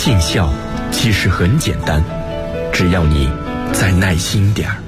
尽孝其实很简单，只要你再耐心点儿。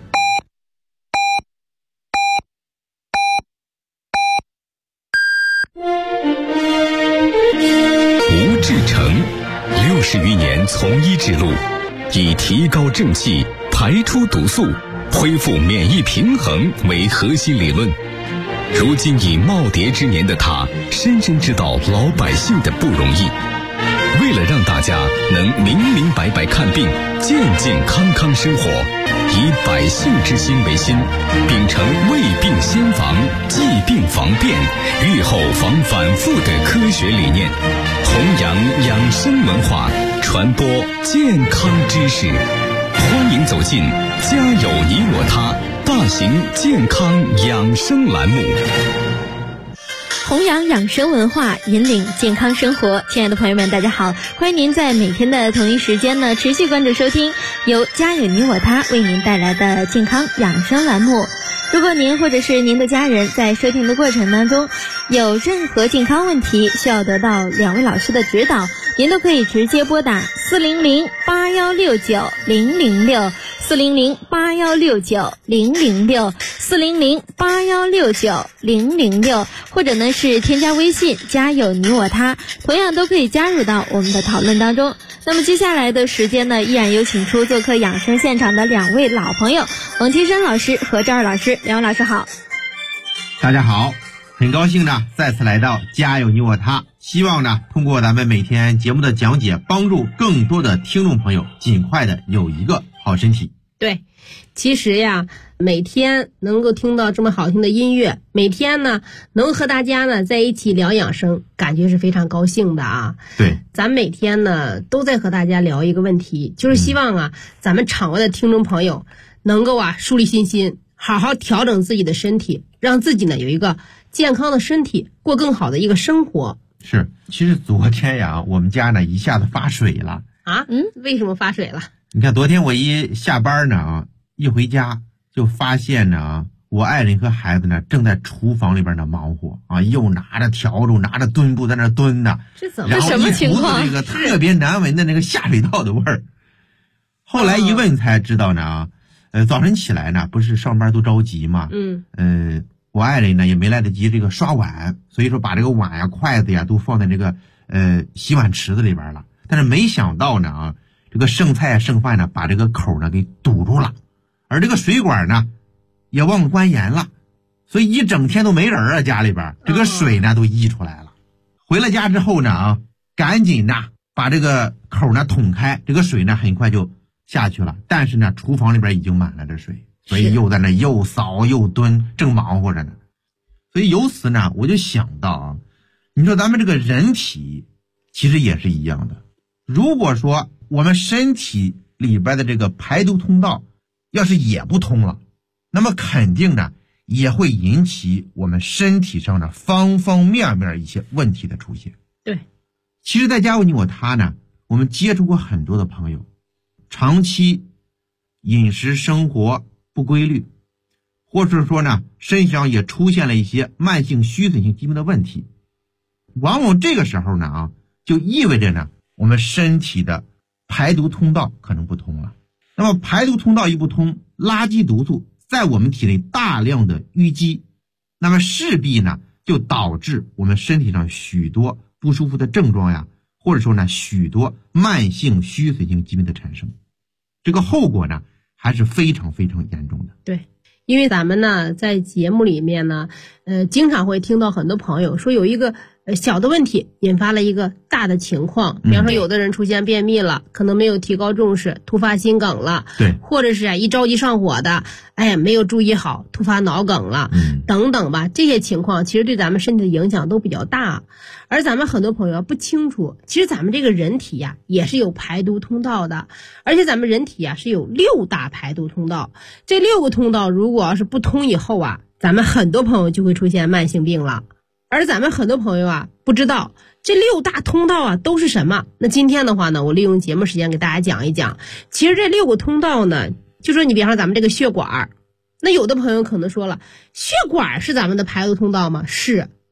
吴志成60余年从医之路，以提高正气、排出毒素、恢复免疫平衡为核心理论。如今已耄耋之年的他，深深知道老百姓的不容易。为了让大家能明明白白看病、健健康康生活，以百姓之心为心，秉承未病先防、既病防变、预后防反复的科学理念，弘扬养生文化，传播健康知识。欢迎走进家有你我他大型健康养生栏目， 弘扬养生文化，引领健康生活。亲爱的朋友们，大家好，欢迎您在每天的同一时间呢，持续关注收听由家有你我他为您带来的健康养生栏目。如果您或者是您的家人在收听的过程当中有任何健康问题需要得到2位老师的指导，您都可以直接拨打400-8169-006 400-8169-006 400-8169-006，或者呢是添加微信家有你我他，同样都可以加入到我们的讨论当中。那么接下来的时间呢，依然有请出做客养生现场的2位老朋友，王其生老师和赵二老师。2位老师好。 大家好，很高兴呢再次来到家有你我他，希望呢通过咱们每天节目的讲解，帮助更多的听众朋友尽快的有一个好身体。 对，其实呀，每天能够听到这么好听的音乐，每天呢能和大家呢在一起聊养生，感觉是非常高兴的啊。 对， 咱每天呢都在和大家聊一个问题，就是希望啊咱们场外的听众朋友能够树立信心，好好调整自己的身体，让自己呢有一个健康的身体，过更好的一个生活。 是，其实昨天呀，我们家呢一下子发水了啊。为什么发水了？ 你看昨天我一下班呢，一回家就发现呢，我爱人和孩子呢正在厨房里边呢忙活啊，又拿着笤帚拿着墩布在那蹲呢， 这怎么什么情况？ 然后一股子这个特别难闻的那个下水道的味儿。后来一问才知道呢，早晨起来呢，不是上班都着急嘛，我爱人呢也没来得及这个刷碗，所以说把这个碗呀、筷子呀都放在这个洗碗池子里边了。但是没想到呢，这个剩菜剩饭呢把这个口呢给堵住了，而这个水管呢也忘了关严了，所以一整天都没人啊，家里边这个水呢都溢出来了。回了家之后呢赶紧呢把这个口呢捅开，这个水呢很快就下去了，但是呢厨房里边已经满了这水，所以又在那又扫又蹲，正忙活着呢。所以由此呢我就想到你说咱们这个人体其实也是一样的，如果说我们身体里边的这个排毒通道要是也不通了，那么肯定呢也会引起我们身体上的方方面面一些问题的出现。 对， 其实在家有你我他呢，我们接触过很多的朋友，长期饮食生活不规律，或者说呢身上也出现了一些慢性虚损性疾病的问题，往往这个时候呢就意味着呢我们身体的排毒通道可能不通了。那么排毒通道一不通，垃圾毒素在我们体内大量的淤积，那么势必呢就导致我们身体上许多不舒服的症状呀，或者说呢许多慢性虚损性疾病的产生，这个后果呢还是非常非常严重的。 对，因为咱们呢在节目里面呢经常会听到很多朋友说有一个小的问题引发了一个大的情况，比方说有的人出现便秘了，可能没有提高重视，突发心梗了， 对， 或者是一着急上火的，没有注意好，突发脑梗了，等等吧，这些情况其实对咱们身体的影响都比较大。而咱们很多朋友不清楚，其实咱们这个人体呀也是有排毒通道的，而且咱们人体呀是有6大排毒通道，这6个通道如果要是不通以后咱们很多朋友就会出现慢性病了。而咱们很多朋友不知道这6大通道都是什么。那今天的话呢，我利用节目时间给大家讲一讲。其实这6个通道呢，就说你比方说咱们这个血管，那有的朋友可能说了，血管是咱们的排毒通道吗？是。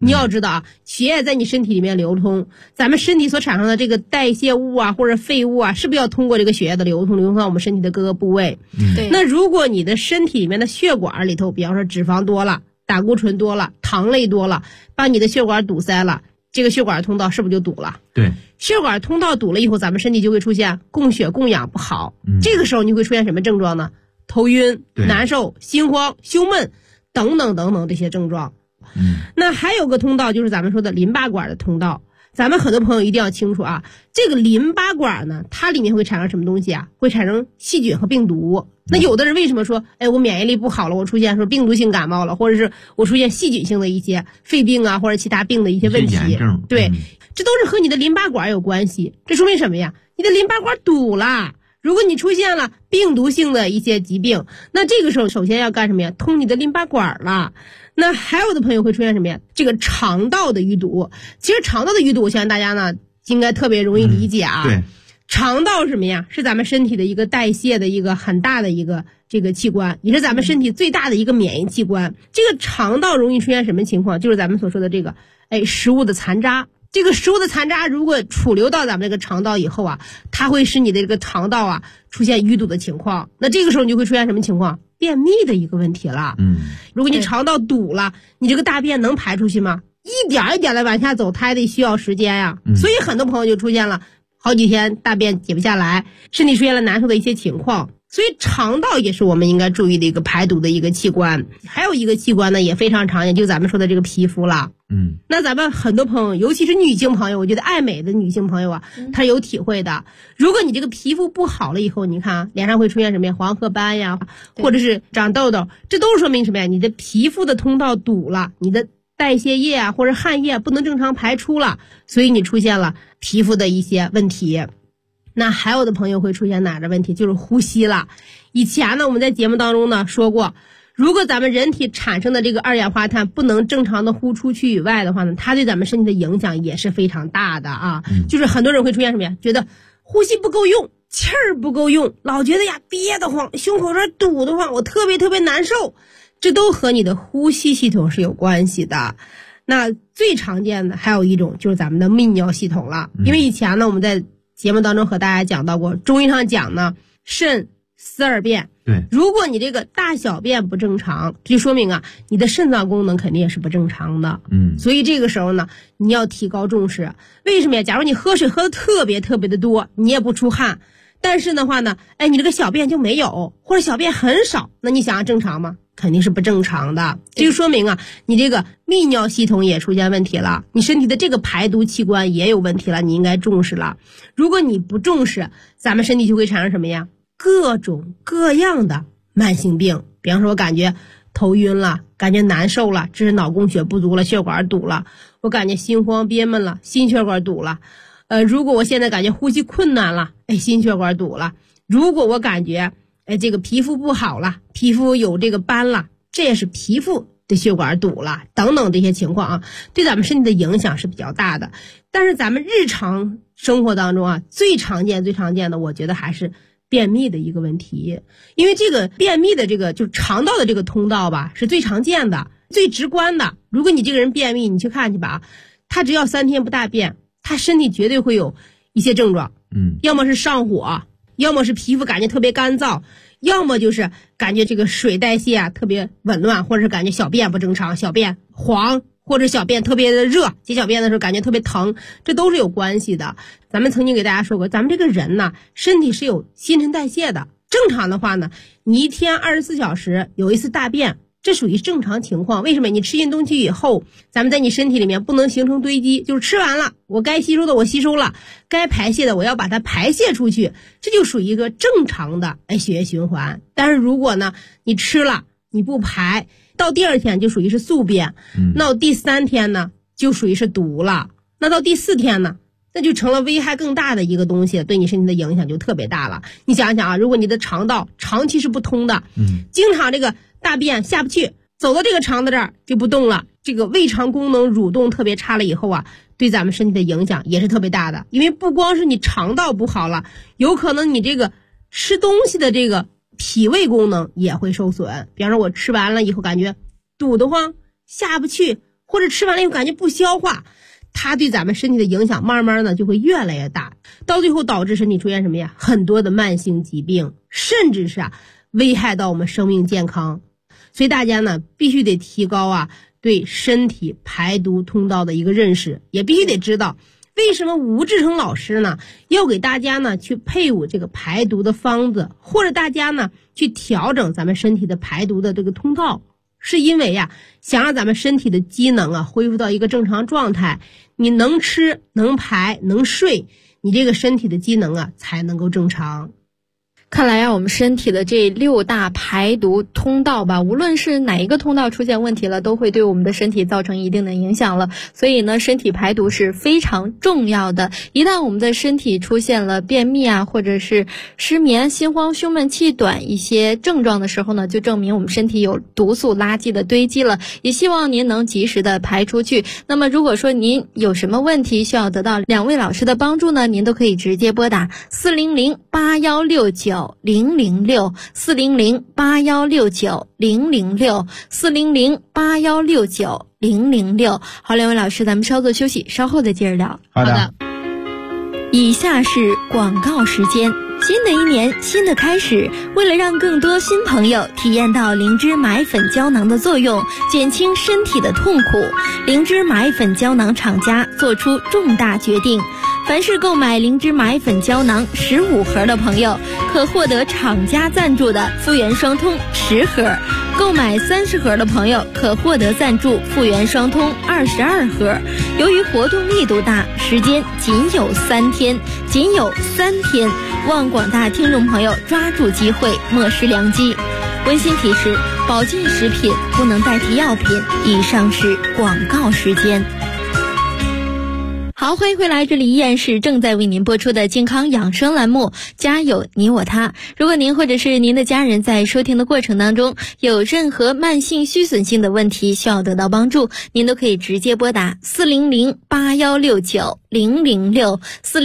你要知道啊，血液在你身体里面流通，咱们身体所产生的这个代谢物啊或者废物啊，是不是要通过这个血液的流通到我们身体的各个部位？ 对。 那如果你的身体里面的血管里头，比方说脂肪多了、胆固醇多了、糖类多了，把你的血管堵塞了，这个血管通道是不是就堵了？ 对。 血管通道堵了以后，咱们身体就会出现供血供氧不好，这个时候你会出现什么症状呢？头晕、难受、心慌、胸闷等等等等这些症状。那还有个通道就是咱们说的淋巴管的通道，咱们很多朋友一定要清楚啊，这个淋巴管呢，它里面会产生什么东西啊？会产生细菌和病毒。那有的人为什么说，我免疫力不好了，我出现说病毒性感冒了，或者是我出现细菌性的一些肺病啊，或者其他病的一些问题，对，这都是和你的淋巴管有关系。这说明什么呀？你的淋巴管堵了。如果你出现了病毒性的一些疾病，那这个时候首先要干什么呀？通你的淋巴管了。那还有的朋友会出现什么呀？这个肠道的淤堵。其实肠道的淤堵，我相信大家呢应该特别容易理解啊。 对， 肠道是什么呀？是咱们身体的一个代谢的一个很大的一个这个器官，也是咱们身体最大的一个免疫器官。这个肠道容易出现什么情况？就是咱们所说的这个食物的残渣。这个食物的残渣如果储留到咱们这个肠道以后啊，它会使你的这个肠道啊出现淤堵的情况。那这个时候你就会出现什么情况？便秘的一个问题了。如果你肠道堵了，你这个大便能排出去吗？一点一点的往下走，它还得需要时间呀。所以很多朋友就出现了好几天大便解不下来，身体出现了难受的一些情况。所以肠道也是我们应该注意的一个排毒的一个器官。还有一个器官呢也非常常见，就是咱们说的这个皮肤了。那咱们很多朋友，尤其是女性朋友，我觉得爱美的女性朋友啊，她有体会的。如果你这个皮肤不好了以后，你看啊，脸上会出现什么呀？黄褐斑呀，或者是长痘痘，这都是说明什么呀？你的皮肤的通道堵了，你的代谢液啊或者汗液不能正常排出了，所以你出现了皮肤的一些问题。那还有的朋友会出现哪个问题？就是呼吸了。以前呢我们在节目当中呢说过，如果咱们人体产生的这个二氧化碳不能正常的呼出去以外的话呢，它对咱们身体的影响也是非常大的啊。就是很多人会出现什么呀？觉得呼吸不够用，气儿不够用，老觉得呀憋得慌，胸口这儿堵得慌，我特别难受，这都和你的呼吸系统是有关系的。那最常见的还有一种就是咱们的泌尿系统了。因为以前呢我们在节目当中和大家讲到过，中医上讲呢，肾司二便。 对， 如果你这个大小便不正常，就说明啊，你的肾脏功能肯定也是不正常的。所以这个时候呢，你要提高重视。为什么呀？假如你喝水喝的特别的多，你也不出汗，但是的话呢，你这个小便就没有，或者小便很少，那你想正常吗？肯定是不正常的。这就说明啊，你这个泌尿系统也出现问题了，你身体的这个排毒器官也有问题了，你应该重视了。如果你不重视，咱们身体就会产生什么呀？各种各样的慢性病。比方说我感觉头晕了，感觉难受了，这是脑供血不足了，血管堵了。我感觉心慌憋闷了，心血管堵了。如果我现在感觉呼吸困难了，心血管堵了。如果我感觉这个皮肤不好了，皮肤有这个斑了，这也是皮肤的血管堵了，等等这些情况啊，对咱们身体的影响是比较大的。但是咱们日常生活当中啊，最常见的，我觉得还是便秘的一个问题。因为这个便秘的这个就是肠道的这个通道吧，是最常见的、最直观的。如果你这个人便秘，你去看去吧，他只要3天不大便，他身体绝对会有一些症状。要么是上火，要么是皮肤感觉特别干燥，要么就是感觉这个水代谢啊特别紊乱，或者是感觉小便不正常，小便黄，或者小便特别的热，解小便的时候感觉特别疼，这都是有关系的。咱们曾经给大家说过，咱们这个人呢，身体是有新陈代谢的。正常的话呢，你一天24小时有一次大便，这属于正常情况。为什么？你吃进东西以后，咱们在你身体里面不能形成堆积，就是吃完了，我该吸收的我吸收了，该排泄的我要把它排泄出去，这就属于一个正常的血液循环。但是如果呢，你吃了你不排，到第2天就属于是宿便，那到第3天呢就属于是毒了，那到第4天呢，那就成了危害更大的一个东西，对你身体的影响就特别大了。你想想啊，如果你的肠道长期是不通的，经常这个大便下不去，走到这个肠子这儿就不动了，这个胃肠功能蠕动特别差了以后啊，对咱们身体的影响也是特别大的。因为不光是你肠道不好了，有可能你这个吃东西的这个脾胃功能也会受损。比方说我吃完了以后感觉堵得慌，下不去， 或者吃完了又感觉不消化，它对咱们身体的影响慢慢呢就会越来越大，到最后导致身体出现什么呀？很多的慢性疾病，甚至是危害到我们生命健康。所以大家呢必须得提高对身体排毒通道的一个认识，也必须得知道为什么吴志成老师呢要给大家呢去配伍这个排毒的方子，或者大家呢去调整咱们身体的排毒的这个通道，是因为想让咱们身体的机能恢复到一个正常状态，你能吃能排能睡，你这个身体的机能才能够正常。 看来我们身体的这6大排毒通道吧，无论是哪一个通道出现问题了，都会对我们的身体造成一定的影响了。所以呢，身体排毒是非常重要的。一旦我们的身体出现了便秘或者是失眠、心慌、胸闷、气短一些症状的时候呢，就证明我们身体有毒素垃圾的堆积了，也希望您能及时的排出去。那么如果说您有什么问题需要得到2位老师的帮助呢，您都可以直接拨打400-8169-006 400-8169-006 400-8169-006。好，2位老师，咱们稍作休息，稍后再接着聊。 好的。 以下是广告时间。新的一年，新的开始，为了让更多新朋友体验到灵芝买粉胶囊的作用，减轻身体的痛苦，灵芝买粉胶囊厂家做出重大决定，凡是购买灵芝买粉胶囊15盒的朋友，可获得厂家赞助的复原双通10盒，购买30盒的朋友可获得赞助复原双通22盒。由于活动力度大，时间仅有3天，望广大听众朋友抓住机会，莫失良机。温馨提示：保健食品不能代替药品。以上是广告时间。好，欢迎回来，这里依然是正在为您播出的健康养生栏目，家有你我他。如果您或者是您的家人在收听的过程当中有任何慢性虚损性的问题需要得到帮助，您都可以直接拨打400-8169-006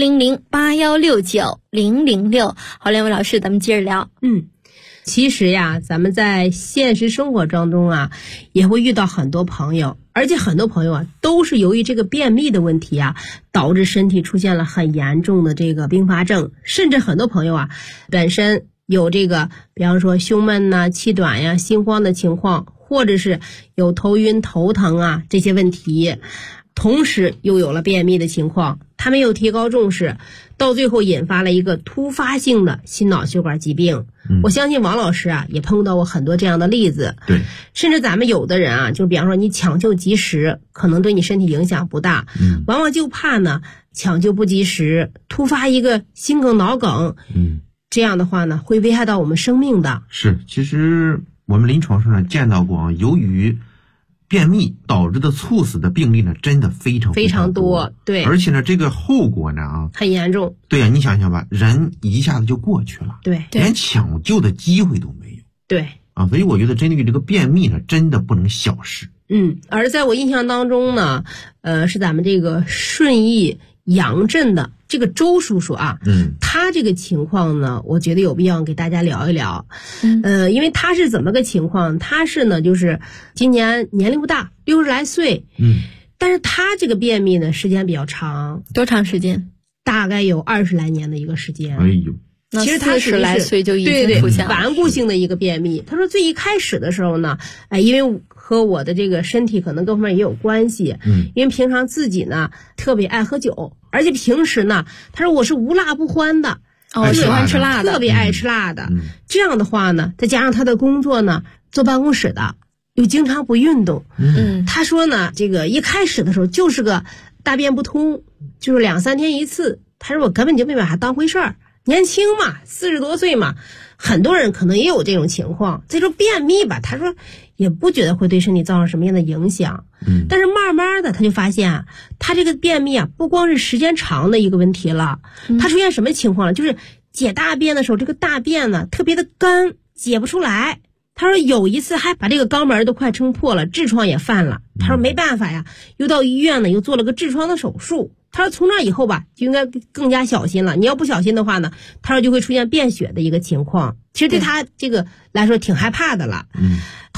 400-8169-006。好，2位老师，咱们接着聊。 其实咱们在现实生活当中也会遇到很多朋友，而且很多朋友都是由于这个便秘的问题导致身体出现了很严重的这个并发症，甚至很多朋友本身有这个比方说胸闷气短心慌的情况，或者是有头晕头疼这些问题，同时又有了便秘的情况，他没有提高重视，到最后引发了一个突发性的心脑血管疾病。我相信王老师也碰到过很多这样的例子。 对， 甚至咱们有的人就比方说你抢救及时，可能对你身体影响不大，往往就怕呢抢救不及时，突发一个心梗脑梗，这样的话呢会危害到我们生命的。 是，其实我们临床上见到过由于便秘导致的猝死的病例呢，真的非常多。对，而且呢，这个后果呢很严重。 对你想想吧，人一下子就过去了， 对， 连抢救的机会都没有。 对所以我觉得针对于这个便秘呢，真的不能小视。 而在我印象当中呢，是咱们这个顺义杨镇的这个周叔叔他这个情况呢，我觉得有必要给大家聊一聊。因为他是怎么个情况？他是呢，就是今年年龄不大，60来岁。但是他这个便秘呢，时间比较长。 多长时间？ 大概有20来年的一个时间。 哎呦， 其实他 40来岁就已经出现了顽固性的一个便秘。他说最一开始的时候呢，因为和我的这个身体可能各方面也有关系。因为平常自己呢特别爱喝酒，而且平时呢，他说我是无辣不欢的。 喜欢吃辣的， 特别爱吃辣的。这样的话呢，再加上他的工作呢，坐办公室的，又经常不运动。他说呢，这个一开始的时候就是个大便不通，就是2、3天一次。他说我根本就没把它当回事儿，年轻嘛，40多岁嘛，很多人可能也有这种情况。再说便秘吧，他说也不觉得会对身体造成什么样的影响。但是慢慢的他就发现他这个便秘不光是时间长的一个问题了。他出现什么情况了？就是解大便的时候，这个大便呢特别的干，解不出来。他说有一次还把这个肛门都快撑破了，痔疮也犯了。他说没办法呀，又到医院呢，又做了个痔疮的手术。他说从那以后吧，就应该更加小心了。你要不小心的话呢，他说就会出现便血的一个情况。其实对他这个来说挺害怕的了。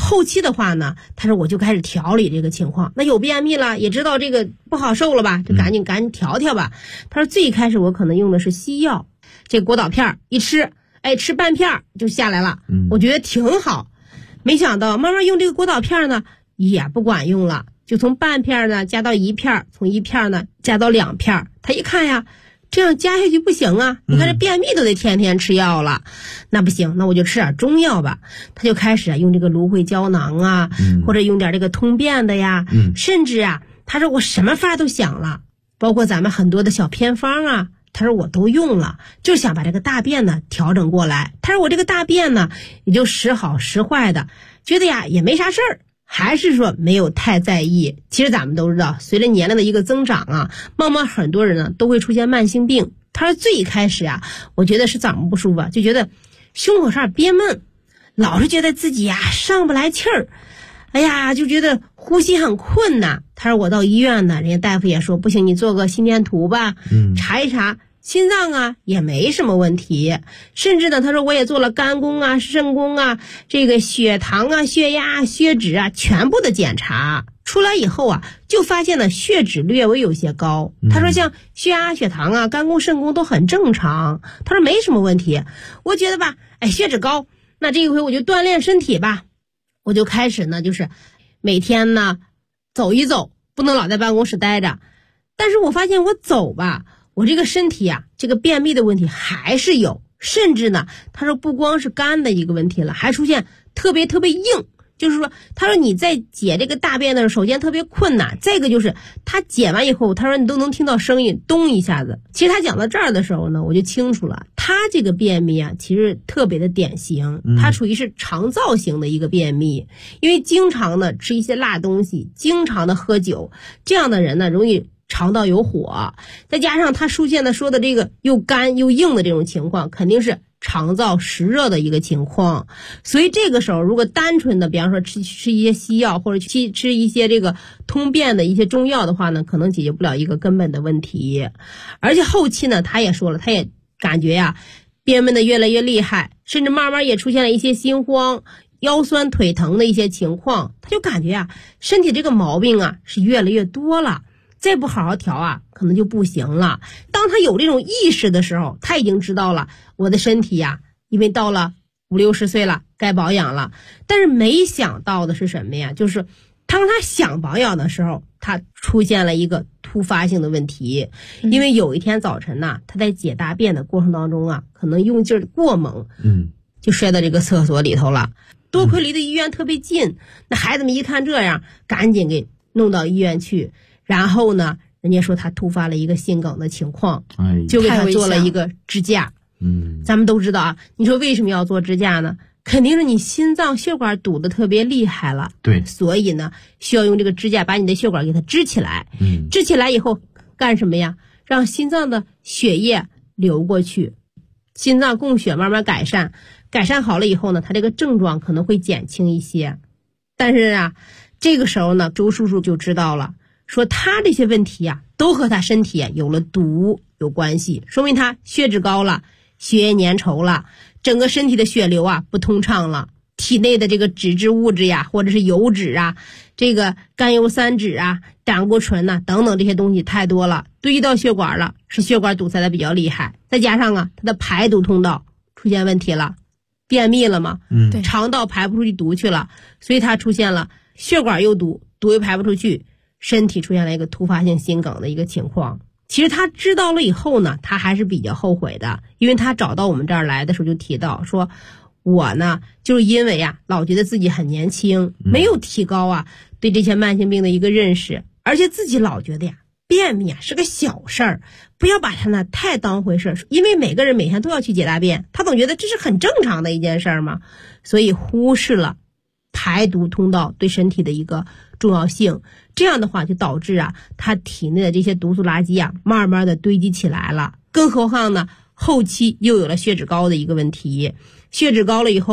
后期的话呢，他说我就开始调理这个情况。那有便秘了，也知道这个不好受了吧，就赶紧调调吧。他说最开始我可能用的是西药，这果导片一吃，吃半片就下来了，我觉得挺好。没想到慢慢用这个果导片呢，也不管用了，就从半片呢加到1片，从1片呢加到2片。他一看呀，这样加下去不行啊！你看这便秘都得天天吃药了，那不行，那我就吃点中药吧。他就开始用这个芦荟胶囊啊，或者用点这个通便的呀，甚至啊，他说我什么法都想了，包括咱们很多的小偏方啊，他说我都用了，就想把这个大便呢调整过来。他说我这个大便呢也就时好时坏的，觉得呀也没啥事儿。还是说没有太在意。其实咱们都知道，随着年龄的一个增长啊，慢慢很多人呢都会出现慢性病。他说最开始啊，我觉得是怎么不舒服啊，就觉得胸口上憋闷，老是觉得自己呀上不来气儿，哎呀就觉得呼吸很困难。他说我到医院呢，人家大夫也说不行，你做个心电图吧，查一查心脏啊也没什么问题，甚至呢他说我也做了肝功啊肾功啊，这个血糖啊血压血脂啊全部的检查出来以后啊，就发现呢血脂略微有些高。他说像血压血糖啊肝功肾功都很正常，他说没什么问题。我觉得吧血脂高，那这一回我就锻炼身体吧。我就开始呢就是每天呢走一走，不能老在办公室待着。但是我发现我走吧，我这个身体啊，这个便秘的问题还是有，甚至呢，他说不光是肝的一个问题了，还出现特别硬，就是说，他说你在解这个大便的时候，首先特别困难，再一个就是他解完以后，他说你都能听到声音，咚一下子。其实他讲到这儿的时候呢，我就清楚了，他这个便秘啊，其实特别的典型，他属于是肠燥型的一个便秘，因为经常的吃一些辣东西，经常的喝酒，这样的人呢，容易肠道有火，再加上他出现的说的这个又干又硬的这种情况，肯定是肠燥湿热的一个情况。所以这个时候如果单纯的比方说吃一些西药，或者吃一些这个通便的一些中药的话呢，可能解决不了一个根本的问题。而且后期呢他也说了，他也感觉呀便秘的越来越厉害，甚至慢慢也出现了一些心慌腰酸腿疼的一些情况。他就感觉啊身体这个毛病啊是越来越多了，再不好好调啊，可能就不行了。当他有这种意识的时候，他已经知道了我的身体呀，因为到了50、60岁了，该保养了。但是没想到的是什么呀？就是当他想保养的时候，他出现了一个突发性的问题。因为有一天早晨呢，他在解大便的过程当中啊，可能用劲儿过猛，就摔到这个厕所里头了。多亏离的医院特别近，那孩子们一看这样，赶紧给弄到医院去。然后呢，人家说他突发了一个心梗的情况，就给他做了一个支架。咱们都知道啊，你说为什么要做支架呢？肯定是你心脏血管堵得特别厉害了， 对， 所以呢，需要用这个支架把你的血管给它支起来。支起来以后干什么呀？让心脏的血液流过去，心脏供血慢慢改善，改善好了以后呢，他这个症状可能会减轻一些。但是啊，这个时候呢，周叔叔就知道了。说他这些问题啊，都和他身体有了毒有关系，说明他血脂高了，血液粘稠了，整个身体的血流啊不通畅了，体内的这个脂质物质呀，或者是油脂啊，这个甘油三酯啊、胆固醇呐等等这些东西太多了，堆积到血管了，使血管堵塞的比较厉害。再加上啊，他的排毒通道出现问题了，便秘了嘛，肠道排不出去毒去了，所以他出现了血管又堵，毒又排不出去。身体出现了一个突发性心梗的一个情况。其实他知道了以后呢，他还是比较后悔的，因为他找到我们这儿来的时候就提到说，我呢就是因为啊老觉得自己很年轻，没有提高啊对这些慢性病的一个认识，而且自己老觉得呀便秘啊是个小事儿，不要把它呢太当回事儿，因为每个人每天都要去解大便，他总觉得这是很正常的一件事儿嘛，所以忽视了排毒通道对身体的一个重要性。这样的话就导致啊他体内的这些毒素垃圾啊慢慢的堆积起来了。更何况呢后期又有了血脂高的一个问题，血脂高了以后，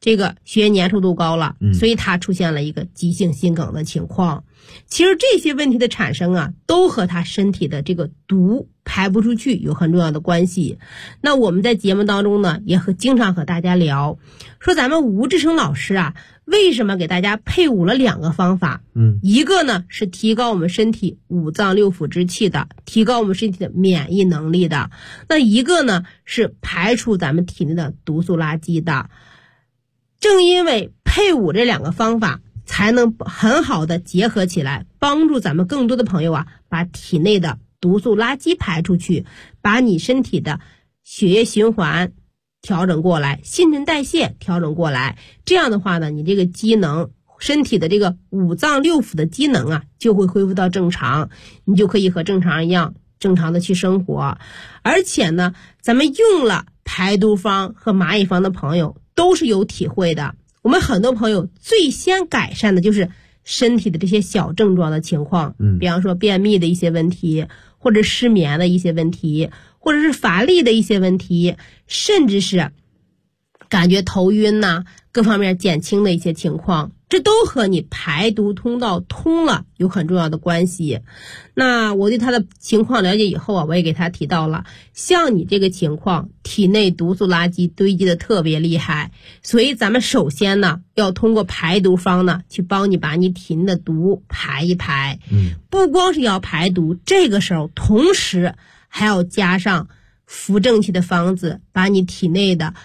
这个血液粘稠度高了，所以它出现了一个急性心梗的情况。其实这些问题的产生啊，都和他身体的这个毒排不出去有很重要的关系。那我们在节目当中呢，也经常和大家聊，说咱们吴志成老师啊，为什么给大家配伍了2个方法？一个呢是提高我们身体5脏6腑之气的，提高我们身体的免疫能力的。那一个呢是排除咱们体内的毒素垃圾的。正因为配伍这2个方法，才能很好的结合起来，帮助咱们更多的朋友啊，把体内的毒素垃圾排出去，把你身体的血液循环调整过来，新陈代谢调整过来。这样的话呢，你这个机能，身体的这个5脏6腑的机能啊，就会恢复到正常，你就可以和正常人一样正常的去生活。而且呢，咱们用了排毒方和蚂蚁方的朋友都是有体会的。我们很多朋友最先改善的就是身体的这些小症状的情况，比方说便秘的一些问题，或者失眠的一些问题，或者是乏力的一些问题，甚至是感觉头晕呐，各方面减轻的一些情况，这都和你排毒通道通了有很重要的关系。那我对他的情况了解以后啊，我也给他提到了，像你这个情况，体内毒素垃圾堆积的特别厉害，所以咱们首先呢，要通过排毒方呢，去帮你把你体内的毒排一排。不光是要排毒，这个时候同时还要加上扶正气的方子，把你体内的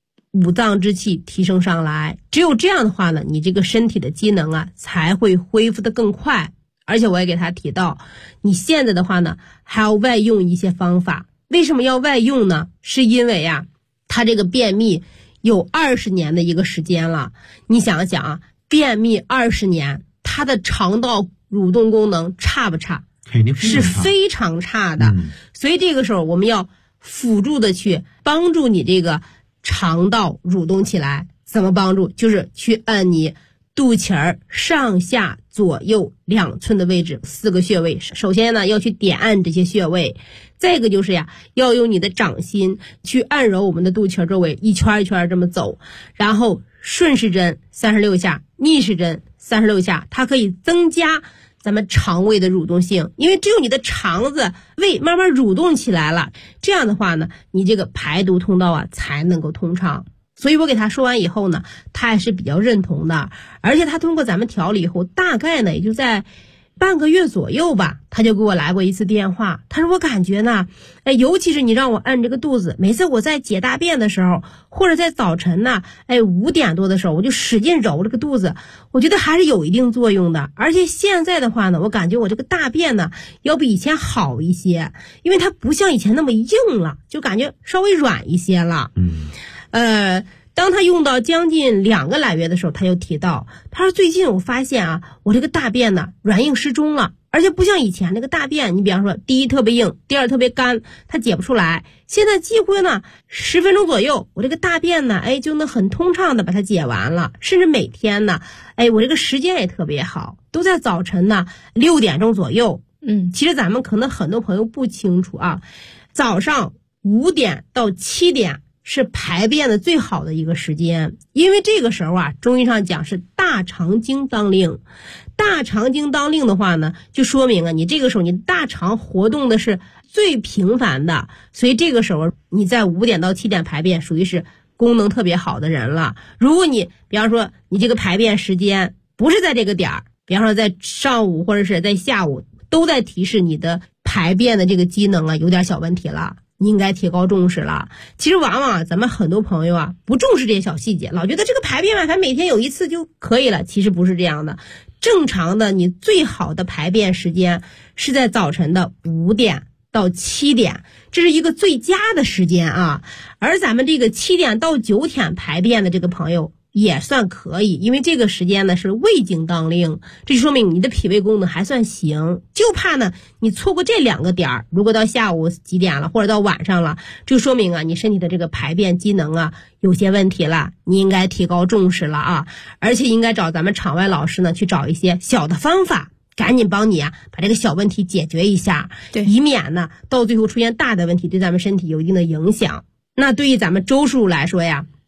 5脏之气提升上来。只有这样的话呢，你这个身体的机能啊，才会恢复得更快。而且我也给他提到，你现在的话呢，还要外用一些方法。为什么要外用呢？是因为啊，他这个便秘有20年的一个时间了。你想想啊，便秘20年，他的肠道蠕动功能差不差？ 肯定是非常差的。所以这个时候我们要辅助的去帮助你这个肠道蠕动起来。怎么帮助？就是去按你肚脐儿上下左右2寸的位置4个穴位。首先呢，要去点按这些穴位。再一个就是呀，要用你的掌心去按揉我们的肚脐周围，一圈一圈这么走，然后顺时针36下，逆时针36下，它可以增加咱们肠胃的蠕动性。因为只有你的肠子胃慢慢蠕动起来了，这样的话呢，你这个排毒通道啊才能够通畅。所以我给他说完以后呢，他还是比较认同的。而且他通过咱们调了以后，大概呢也就在半个月左右吧，他就给我来过一次电话。他说我感觉呢，尤其是你让我按这个肚子，每次我在解大便的时候，或者在早晨呢，5点多的时候，我就使劲揉这个肚子，我觉得还是有一定作用的。而且现在的话呢，我感觉我这个大便呢要比以前好一些，因为它不像以前那么硬了，就感觉稍微软一些了。当他用到将近2个来月的时候，他就提到，他说最近我发现啊，我这个大便呢软硬适中了，而且不像以前那个大便，你比方说第一特别硬，第二特别干，它解不出来。现在几乎呢10分钟左右，我这个大便呢就能很通畅的把它解完了，甚至每天呢我这个时间也特别好，都在早晨呢6点钟左右。其实咱们可能很多朋友不清楚啊，早上5点到7点是排便的最好的一个时间。因为这个时候啊，中医上讲是大肠经当令。大肠经当令的话呢，就说明啊，你这个时候你大肠活动的是最频繁的，所以这个时候你在5点到7点排便属于是功能特别好的人了。如果你比方说你这个排便时间不是在这个点儿，比方说在上午或者是在下午，都在提示你的排便的这个机能啊有点小问题了，你应该提高重视了。其实往往咱们很多朋友啊不重视这些小细节，老觉得这个排便反正每天有1次就可以了，其实不是这样的。正常的你最好的排便时间是在早晨的5点到7点，这是一个最佳的时间啊。而咱们这个7点到9点排便的这个朋友也算可以，因为这个时间呢是胃经当令，这就说明你的脾胃功能还算行。就怕呢你错过这2个点儿，如果到下午几点了或者到晚上了，就说明啊你身体的这个排便机能啊有些问题了，你应该提高重视了啊。而且应该找咱们场外老师呢去找一些小的方法，赶紧帮你啊把这个小问题解决一下， 对， 以免呢到最后出现大的问题，对咱们身体有一定的影响。那对于咱们周叔来说呀，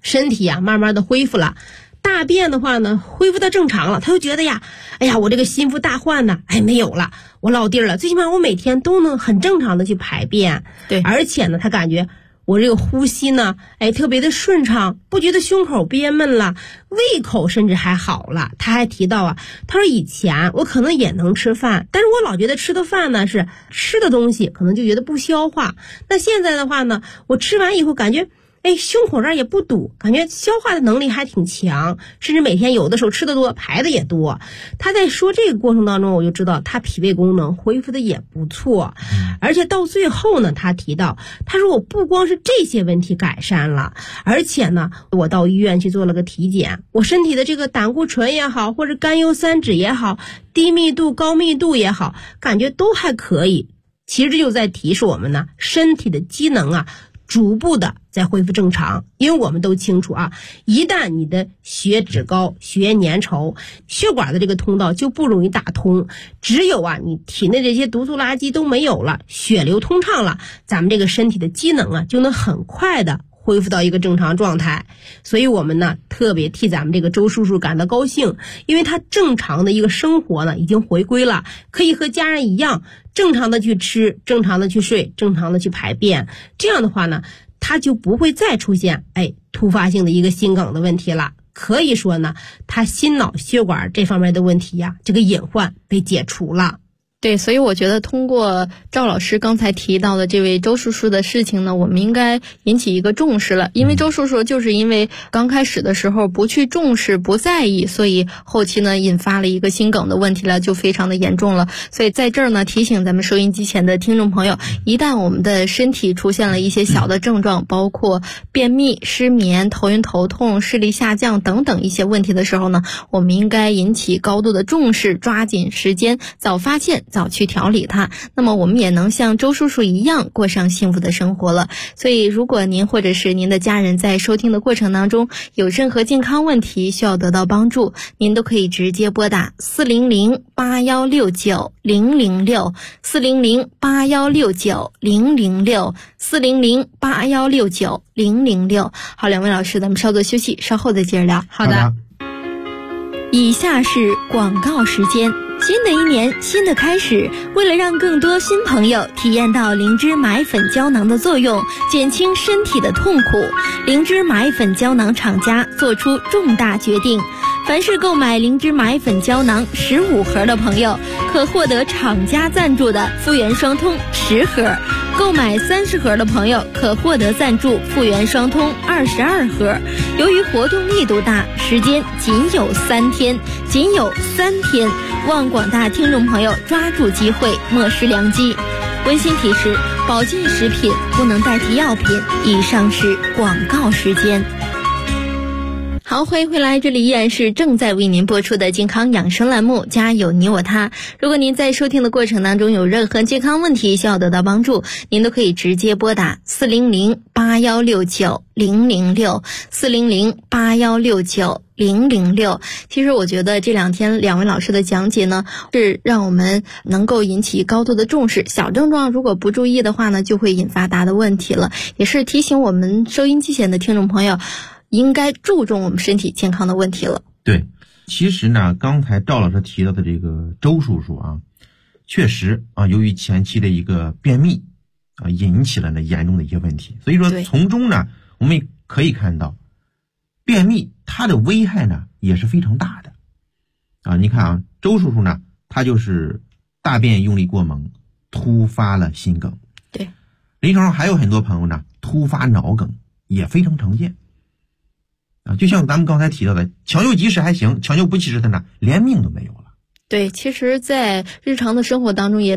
身体啊慢慢的恢复了，大便的话呢恢复到正常了，他就觉得呀，哎呀，我这个心腹大患呢，哎，没有了，我落地了，最起码我每天都能很正常的去排便。 对， 而且呢他感觉我这个呼吸呢，哎，特别的顺畅，不觉得胸口憋闷了，胃口甚至还好了。他还提到啊，他说以前我可能也能吃饭，但是我老觉得吃的饭呢是吃的东西，可能就觉得不消化。那现在的话呢，我吃完以后感觉，哎，胸口这儿也不堵，感觉消化的能力还挺强，甚至每天有的时候吃的多，排的也多。他在说这个过程当中，我就知道他脾胃功能恢复的也不错。而且到最后呢，他提到，他说我不光是这些问题改善了，而且呢，我到医院去做了个体检，我身体的这个胆固醇也好，或者甘油三酯也好，低密度、高密度也好，感觉都还可以。其实这就在提示我们呢，身体的机能啊，逐步的在恢复正常。因为我们都清楚啊，一旦你的血脂高，血液粘稠，血管的这个通道就不容易打通，只有啊你体内这些毒素垃圾都没有了，血流通畅了，咱们这个身体的机能啊就能很快的恢复到一个正常状态。所以我们呢特别替咱们这个周叔叔感到高兴，因为他正常的一个生活呢已经回归了，可以和家人一样正常的去吃，正常的去睡，正常的去排便。这样的话呢，他就不会再出现突发性的一个心梗的问题了。可以说呢，他心脑血管这方面的问题呀，这个隐患被解除了。 对，所以我觉得通过赵老师刚才提到的这位周叔叔的事情呢，我们应该引起一个重视了。因为周叔叔就是因为刚开始的时候不去重视、不在意，所以后期呢引发了一个心梗的问题了，就非常的严重了。所以在这儿呢提醒咱们收音机前的听众朋友，一旦我们的身体出现了一些小的症状，包括便秘、失眠、头晕头痛、视力下降等等一些问题的时候呢，我们应该引起高度的重视，抓紧时间，早发现早去调理它，那么我们也能像周叔叔一样过上幸福的生活了。所以如果您或者是您的家人在收听的过程当中有任何健康问题需要得到帮助，您都可以直接拨打400-8169-006 400-8169-006 400-8169-006。好，两位老师，咱们稍作休息，稍后再接着聊。 好的。 以下是广告时间。新的一年，新的开始，为了让更多新朋友体验到灵芝买粉胶囊的作用，减轻身体的痛苦，灵芝买粉胶囊厂家做出重大决定，凡是购买灵芝买粉胶囊15盒的朋友，可获得厂家赞助的复原双通10盒，购买30盒的朋友可获得赞助复原双通22盒。由于活动力度大，时间仅有3天，望广大听众朋友抓住机会，莫失良机。温馨提示：保健食品不能代替药品。以上是广告时间。好，欢迎回来，这里依然是正在为您播出的健康养生栏目，家有你我他。如果您在收听的过程当中有任何健康问题需要得到帮助，您都可以直接拨打400-8169-006 400-8169-006。其实我觉得这2天两位老师的讲解呢，是让我们能够引起高度的重视，小症状如果不注意的话呢，就会引发大的问题了，也是提醒我们收音机前的听众朋友应该注重我们身体健康的问题了。 对，其实呢，刚才赵老师提到的这个周叔叔啊，确实啊，由于前期的一个便秘啊，引起了呢严重的一些问题。所以说，从中呢，我们也可以看到，便秘它的危害呢也是非常大的啊。你看啊，周叔叔呢，他就是大便用力过猛，突发了心梗。 对， 临床上还有很多朋友呢，突发脑梗也非常常见。啊，就像咱们刚才提到的，抢救及时还行，抢救不及时的呢，连命都没有了。 对，其实在日常的生活当中也